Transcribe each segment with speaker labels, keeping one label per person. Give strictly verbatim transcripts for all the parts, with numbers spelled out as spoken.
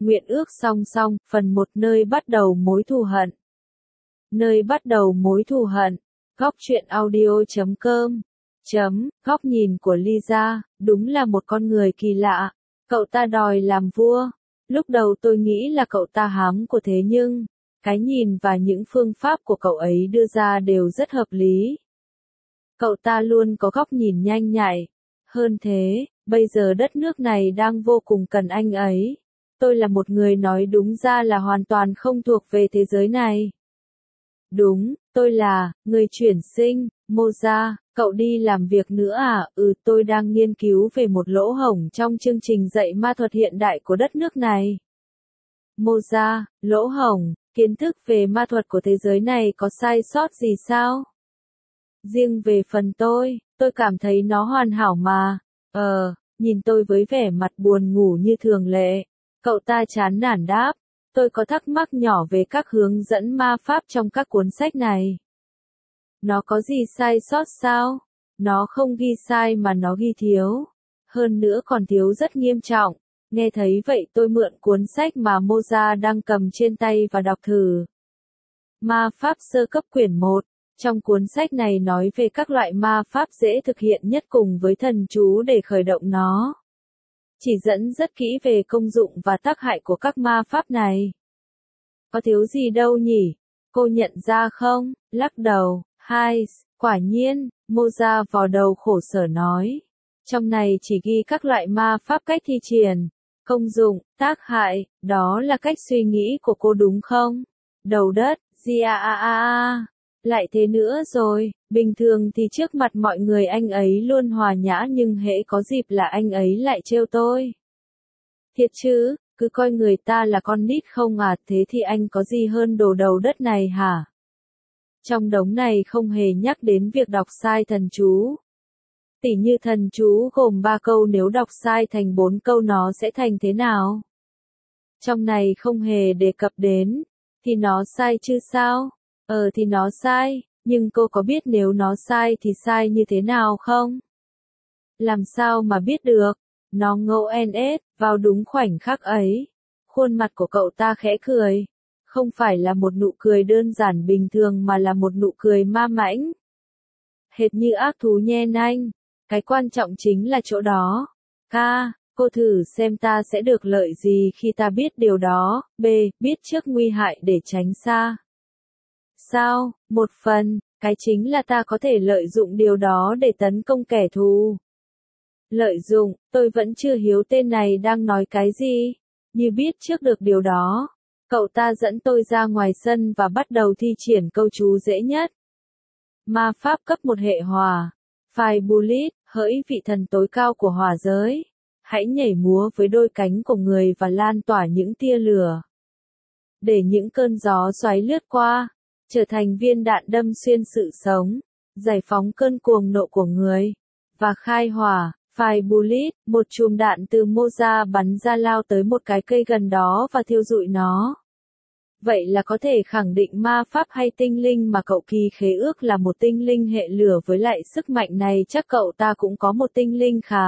Speaker 1: Nguyện ước song song, phần một nơi bắt đầu mối thù hận. Nơi bắt đầu mối thù hận. Góc truyện audio chấm com. Chấm, góc nhìn của Lisa, đúng là một con người kỳ lạ. Cậu ta đòi làm vua. Lúc đầu tôi nghĩ là cậu ta hám của thế nhưng, cái nhìn và những phương pháp của cậu ấy đưa ra đều rất hợp lý. Cậu ta luôn có góc nhìn nhanh nhạy. Hơn thế, bây giờ đất nước này đang vô cùng cần anh ấy. Tôi là một người nói đúng ra là hoàn toàn không thuộc về thế giới này. Đúng, tôi là, người chuyển sinh, Moza, cậu đi làm việc nữa à? Ừ, tôi đang nghiên cứu về một lỗ hổng trong chương trình dạy ma thuật hiện đại của đất nước này. Moza, lỗ hổng, kiến thức về ma thuật của thế giới này có sai sót gì sao? Riêng về phần tôi, tôi cảm thấy nó hoàn hảo mà. Ờ, nhìn tôi với vẻ mặt buồn ngủ như thường lệ. Cậu ta chán nản đáp. Tôi có thắc mắc nhỏ về các hướng dẫn ma pháp trong các cuốn sách này. Nó có gì sai sót sao? Nó không ghi sai mà nó ghi thiếu. Hơn nữa còn thiếu rất nghiêm trọng. Nghe thấy vậy tôi mượn cuốn sách mà Moza đang cầm trên tay và đọc thử. Ma pháp sơ cấp quyển một. Trong cuốn sách này nói về các loại ma pháp dễ thực hiện nhất cùng với thần chú để khởi động nó. Chỉ dẫn rất kỹ về công dụng và tác hại của các ma pháp này. Có thiếu gì đâu nhỉ? Cô nhận ra không? Lắc đầu. Hai, quả nhiên, Moza vò đầu khổ sở nói. Trong này chỉ ghi các loại ma pháp cách thi triển, công dụng, tác hại, đó là cách suy nghĩ của cô đúng không? Đầu đất, gì à à à à. Lại thế nữa rồi, bình thường thì trước mặt mọi người anh ấy luôn hòa nhã nhưng hễ có dịp là anh ấy lại trêu tôi. Thiệt chứ, cứ coi người ta là con nít không à, thế thì anh có gì hơn đồ đầu đất này hả? Trong đống này không hề nhắc đến việc đọc sai thần chú. Tỉ như thần chú gồm ba câu nếu đọc sai thành bốn câu nó sẽ thành thế nào? Trong này không hề đề cập đến, thì nó sai chứ sao? Ờ thì nó sai, nhưng cô có biết nếu nó sai thì sai như thế nào không? Làm sao mà biết được? Nó ngẫu en vào đúng khoảnh khắc ấy. Khuôn mặt của cậu ta khẽ cười. Không phải là một nụ cười đơn giản bình thường mà là một nụ cười ma mãnh. Hệt như ác thú nhe nanh. Cái quan trọng chính là chỗ đó. Ca, cô thử xem ta sẽ được lợi gì khi ta biết điều đó. B, biết trước nguy hại để tránh xa. Sao? Một phần, cái chính là ta có thể lợi dụng điều đó để tấn công kẻ thù. Lợi dụng, tôi vẫn chưa hiểu tên này đang nói cái gì. Như biết trước được điều đó, cậu ta dẫn tôi ra ngoài sân và bắt đầu thi triển câu chú dễ nhất. Ma pháp cấp một hệ hỏa. Fire Bullet, hỡi vị thần tối cao của hỏa giới. Hãy nhảy múa với đôi cánh của người và lan tỏa những tia lửa. Để những cơn gió xoáy lướt qua, trở thành viên đạn đâm xuyên sự sống, giải phóng cơn cuồng nộ của người, và khai hỏa. Fire Bullet, một chùm đạn từ Moza bắn ra lao tới một cái cây gần đó và thiêu rụi nó. Vậy là có thể khẳng định ma pháp hay tinh linh mà cậu ký khế ước là một tinh linh hệ lửa, với lại sức mạnh này chắc cậu ta cũng có một tinh linh khá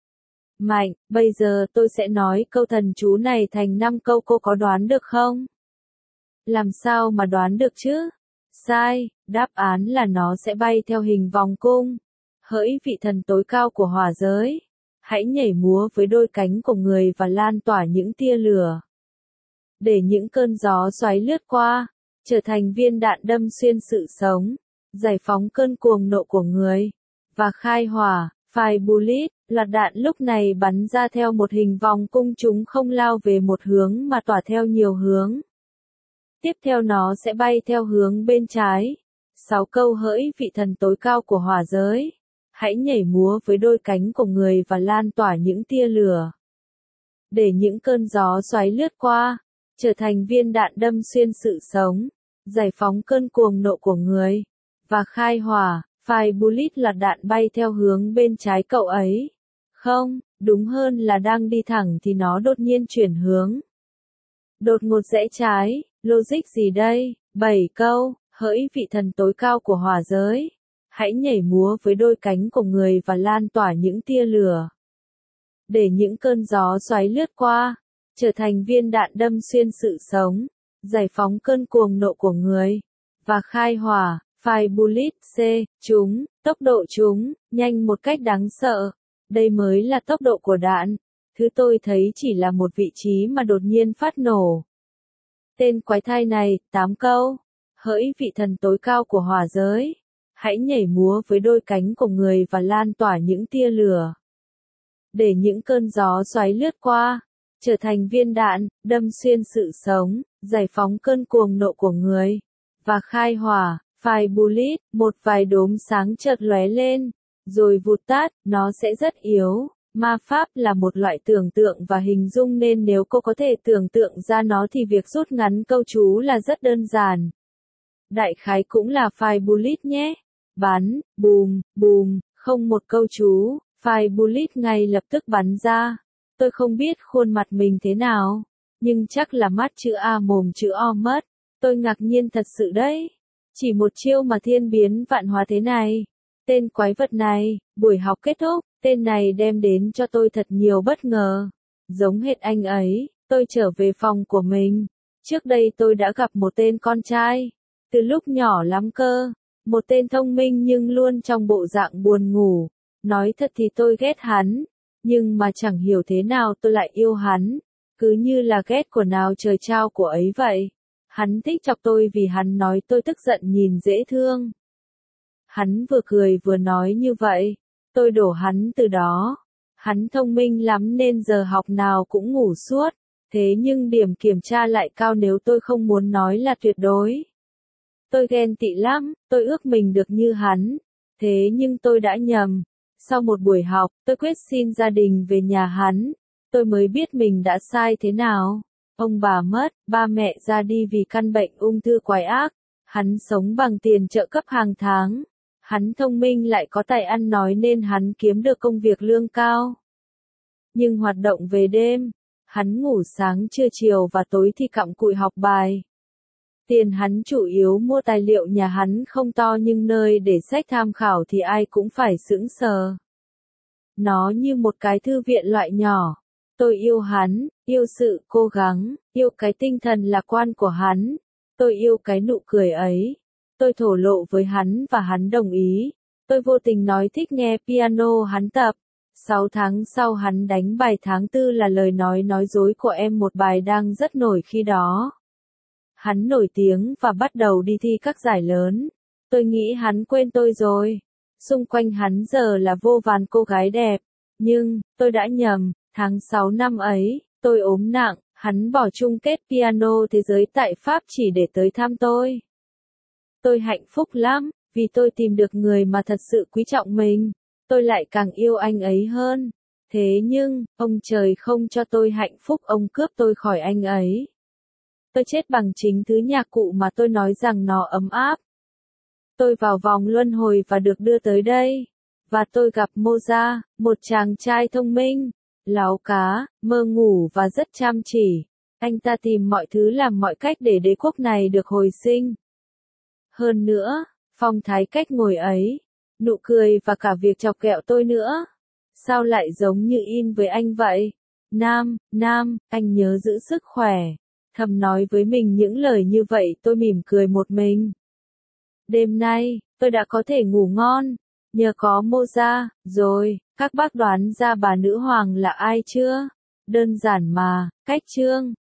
Speaker 1: mạnh. Bây giờ tôi sẽ nói câu thần chú này thành năm câu, cô có đoán được không? Làm sao mà đoán được chứ? Sai, đáp án là nó sẽ bay theo hình vòng cung. Hỡi vị thần tối cao của hỏa giới, hãy nhảy múa với đôi cánh của người và lan tỏa những tia lửa. Để những cơn gió xoáy lướt qua, trở thành viên đạn đâm xuyên sự sống, giải phóng cơn cuồng nộ của người, và khai hỏa. Fire Bullet, loạt đạn lúc này bắn ra theo một hình vòng cung, chúng không lao về một hướng mà tỏa theo nhiều hướng. Tiếp theo nó sẽ bay theo hướng bên trái. Sáu câu hỡi vị thần tối cao của hỏa giới, hãy nhảy múa với đôi cánh của người và lan tỏa những tia lửa. Để những cơn gió xoáy lướt qua, trở thành viên đạn đâm xuyên sự sống, giải phóng cơn cuồng nộ của người, và khai hỏa. Fire Bullet là đạn bay theo hướng bên trái cậu ấy. Không, đúng hơn là đang đi thẳng thì nó đột nhiên chuyển hướng. Đột ngột rẽ trái, logic gì đây? Bảy câu, hỡi vị thần tối cao của hỏa giới, hãy nhảy múa với đôi cánh của người và lan tỏa những tia lửa. Để những cơn gió xoáy lướt qua, trở thành viên đạn đâm xuyên sự sống, giải phóng cơn cuồng nộ của người, và khai hỏa, fire bullet, C, chúng, tốc độ chúng, nhanh một cách đáng sợ. Đây mới là tốc độ của đạn. Thứ tôi thấy chỉ là một vị trí mà đột nhiên phát nổ. Tên quái thai này, tám câu. Hỡi vị thần tối cao của hỏa giới, hãy nhảy múa với đôi cánh của người và lan tỏa những tia lửa. Để những cơn gió xoáy lướt qua, trở thành viên đạn, đâm xuyên sự sống, giải phóng cơn cuồng nộ của người, và khai hỏa, fire bullet, một vài đốm sáng chợt lóe lên, rồi vụt tắt, nó sẽ rất yếu. Ma pháp là một loại tưởng tượng và hình dung nên nếu cô có thể tưởng tượng ra nó thì việc rút ngắn câu chú là rất đơn giản. Đại khái cũng là fire bullet nhé. Bắn, bùm, bùm, không một câu chú, fire bullet ngay lập tức bắn ra. Tôi không biết khuôn mặt mình thế nào, nhưng chắc là mắt chữ A mồm chữ O mất. Tôi ngạc nhiên thật sự đấy. Chỉ một chiêu mà thiên biến vạn hóa thế này. Tên quái vật này, buổi học kết thúc, tên này đem đến cho tôi thật nhiều bất ngờ. Giống hệt anh ấy, tôi trở về phòng của mình. Trước đây tôi đã gặp một tên con trai, từ lúc nhỏ lắm cơ. Một tên thông minh nhưng luôn trong bộ dạng buồn ngủ. Nói thật thì tôi ghét hắn, nhưng mà chẳng hiểu thế nào tôi lại yêu hắn. Cứ như là ghét của nào trời trao của ấy vậy. Hắn thích chọc tôi vì hắn nói tôi tức giận nhìn dễ thương. Hắn vừa cười vừa nói như vậy. Tôi đổ hắn từ đó. Hắn thông minh lắm nên giờ học nào cũng ngủ suốt. Thế nhưng điểm kiểm tra lại cao nếu tôi không muốn nói là tuyệt đối. Tôi ghen tị lắm, tôi ước mình được như hắn. Thế nhưng tôi đã nhầm. Sau một buổi học, tôi quyết xin gia đình về nhà hắn. Tôi mới biết mình đã sai thế nào. Ông bà mất, ba mẹ ra đi vì căn bệnh ung thư quái ác. Hắn sống bằng tiền trợ cấp hàng tháng. Hắn thông minh lại có tài ăn nói nên hắn kiếm được công việc lương cao. Nhưng hoạt động về đêm, hắn ngủ sáng trưa chiều và tối thì cặm cụi học bài. Tiền hắn chủ yếu mua tài liệu nhà hắn không to nhưng nơi để sách tham khảo thì ai cũng phải sững sờ. Nó như một cái thư viện loại nhỏ. Tôi yêu hắn, yêu sự cố gắng, yêu cái tinh thần lạc quan của hắn. Tôi yêu cái nụ cười ấy. Tôi thổ lộ với hắn và hắn đồng ý. Tôi vô tình nói thích nghe piano hắn tập. Sáu tháng sau hắn đánh bài tháng tư là lời nói nói dối của em, một bài đang rất nổi khi đó. Hắn nổi tiếng và bắt đầu đi thi các giải lớn. Tôi nghĩ hắn quên tôi rồi. Xung quanh hắn giờ là vô vàn cô gái đẹp. Nhưng, tôi đã nhầm. Tháng sáu năm ấy, tôi ốm nặng. Hắn bỏ chung kết piano thế giới tại Pháp chỉ để tới thăm tôi. Tôi hạnh phúc lắm, vì tôi tìm được người mà thật sự quý trọng mình. Tôi lại càng yêu anh ấy hơn. Thế nhưng, ông trời không cho tôi hạnh phúc, ông cướp tôi khỏi anh ấy. Tôi chết bằng chính thứ nhạc cụ mà tôi nói rằng nó ấm áp. Tôi vào vòng luân hồi và được đưa tới đây. Và tôi gặp Mozart, một chàng trai thông minh, láo cá, mơ ngủ và rất chăm chỉ. Anh ta tìm mọi thứ làm mọi cách để đế quốc này được hồi sinh. Hơn nữa, phong thái cách ngồi ấy, nụ cười và cả việc chọc ghẹo tôi nữa. Sao lại giống như in với anh vậy? Nam, Nam, anh nhớ giữ sức khỏe. Thầm nói với mình những lời như vậy, tôi mỉm cười một mình. Đêm nay, tôi đã có thể ngủ ngon, nhờ có Mozart. Rồi, các bác đoán ra bà nữ hoàng là ai chưa? Đơn giản mà, cách chương.